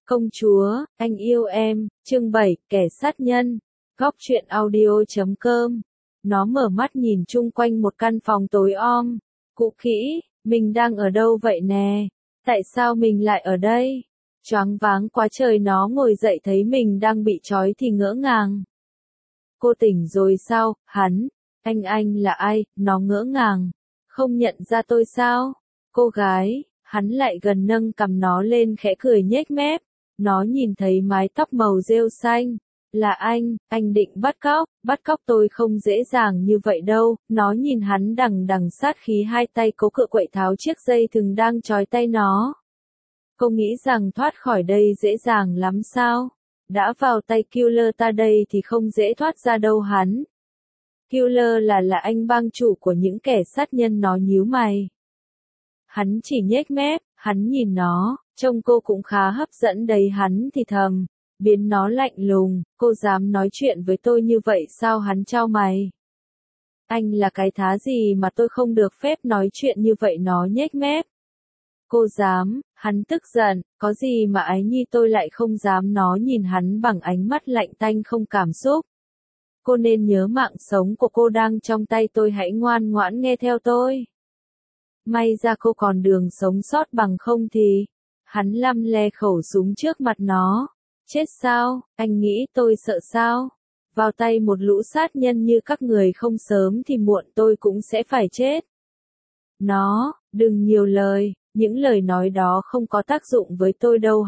Công chúa, anh yêu em, chương 7, kẻ sát nhân, góc truyện audio.com. Nó mở mắt nhìn chung quanh một căn phòng tối om, cũ kỹ, mình đang ở đâu vậy nè? Tại sao mình lại ở đây? Choáng váng quá trời, nó ngồi dậy thấy mình đang bị trói thì ngỡ ngàng. Cô tỉnh rồi sao, anh là ai? Nó ngỡ ngàng. Không nhận ra tôi sao? Cô gái, hắn lại gần nâng cằm nó lên khẽ cười nhếch mép. Nó nhìn thấy mái tóc màu rêu xanh. Là anh định bắt cóc tôi không dễ dàng như vậy đâu. Nó nhìn hắn đằng đằng sát khí, hai tay cố cự quậy tháo chiếc dây thừng đang trói tay nó. Cô nghĩ rằng thoát khỏi đây dễ dàng lắm sao? Đã vào tay Killer ta đây thì không dễ thoát ra đâu hắn. Killer là anh bang chủ của những kẻ sát nhân, nó nhíu mày. Hắn chỉ nhếch mép, hắn nhìn nó, trông cô cũng khá hấp dẫn đấy, hắn thì thầm, biến nó lạnh lùng, cô dám nói chuyện với tôi như vậy sao? Hắn chau mày. Anh là cái thá gì mà tôi không được phép nói chuyện như vậy? Nó nhếch mép. Cô dám, hắn tức giận, có gì mà ái nhi tôi lại không dám? Nó nhìn hắn bằng ánh mắt lạnh tanh không cảm xúc. Cô nên nhớ mạng sống của cô đang trong tay tôi, hãy ngoan ngoãn nghe theo tôi. May ra cô còn đường sống sót, bằng không thì... Hắn lăm le khẩu súng trước mặt nó. Chết sao, anh nghĩ tôi sợ sao? Vào tay một lũ sát nhân như các người không sớm thì muộn tôi cũng sẽ phải chết. Nó, đừng nhiều lời, những lời nói đó không có tác dụng với tôi đâu.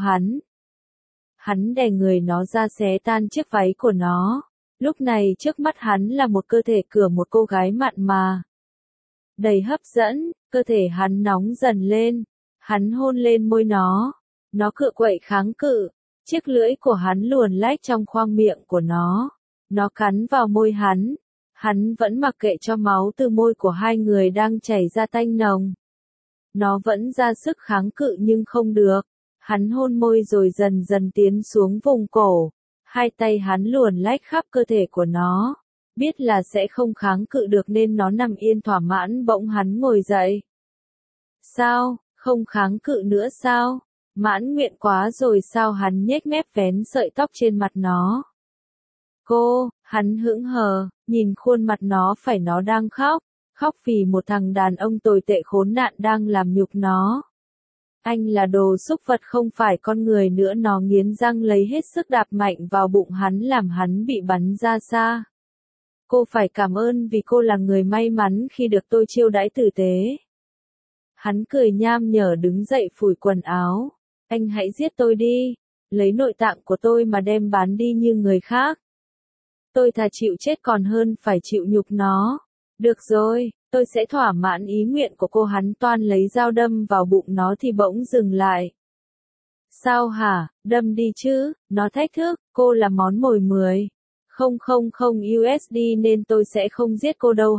Hắn đè người nó ra, xé tan chiếc váy của nó. Lúc này trước mắt hắn là một cơ thể của một cô gái mặn mà. Đầy hấp dẫn, cơ thể hắn nóng dần lên. Hắn hôn lên môi nó. Nó cựa quậy kháng cự. Chiếc lưỡi của hắn luồn lách trong khoang miệng của nó. Nó cắn vào môi hắn. Hắn vẫn mặc kệ cho máu từ môi của hai người đang chảy ra tanh nồng. Nó vẫn ra sức kháng cự nhưng không được. Hắn hôn môi rồi dần dần tiến xuống vùng cổ. Hai tay hắn luồn lách khắp cơ thể của nó. Biết là sẽ không kháng cự được nên nó nằm yên thỏa mãn. Bỗng hắn ngồi dậy. Sao, không kháng cự nữa sao? Mãn nguyện quá rồi sao? Hắn nhếch mép vén sợi tóc trên mặt nó. Hắn hững hờ, nhìn khuôn mặt nó, phải nó đang khóc. Khóc vì một thằng đàn ông tồi tệ khốn nạn đang làm nhục nó. Anh là đồ súc vật, không phải con người nữa. Nó nghiến răng lấy hết sức đạp mạnh vào bụng hắn, làm hắn bị bắn ra xa. Cô phải cảm ơn vì cô là người may mắn khi được tôi chiêu đãi tử tế. Hắn cười nham nhở đứng dậy phủi quần áo. Anh hãy giết tôi đi. Lấy nội tạng của tôi mà đem bán đi như người khác. Tôi thà chịu chết còn hơn phải chịu nhục nó. Được rồi, tôi sẽ thỏa mãn ý nguyện của cô. Hắn toan lấy dao đâm vào bụng nó thì bỗng dừng lại. Sao hả, đâm đi chứ, nó thách thức, cô là món mồi 10. Không USD nên tôi sẽ không giết cô đâu.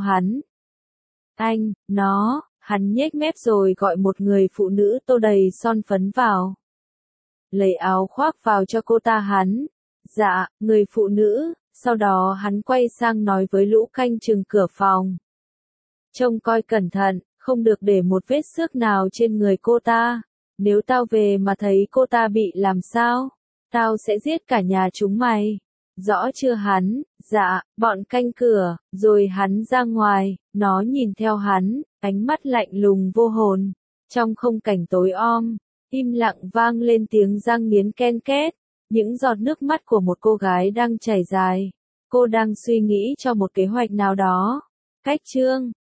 Hắn nhếch mép rồi gọi một người phụ nữ tô đầy son phấn vào. Lấy áo khoác vào cho cô ta. Dạ, người phụ nữ. Sau đó hắn quay sang nói với lũ canh chừng cửa phòng. Trông coi cẩn thận, không được để một vết xước nào trên người cô ta. Nếu tao về mà thấy cô ta bị làm sao, tao sẽ giết cả nhà chúng mày. Rõ chưa? Dạ, bọn canh cửa. Rồi hắn ra ngoài, nó nhìn theo hắn, ánh mắt lạnh lùng vô hồn. Trong không cảnh tối om, im lặng vang lên tiếng răng nghiến ken két. Những giọt nước mắt của một cô gái đang chảy dài. Cô đang suy nghĩ cho một kế hoạch nào đó. Cách chương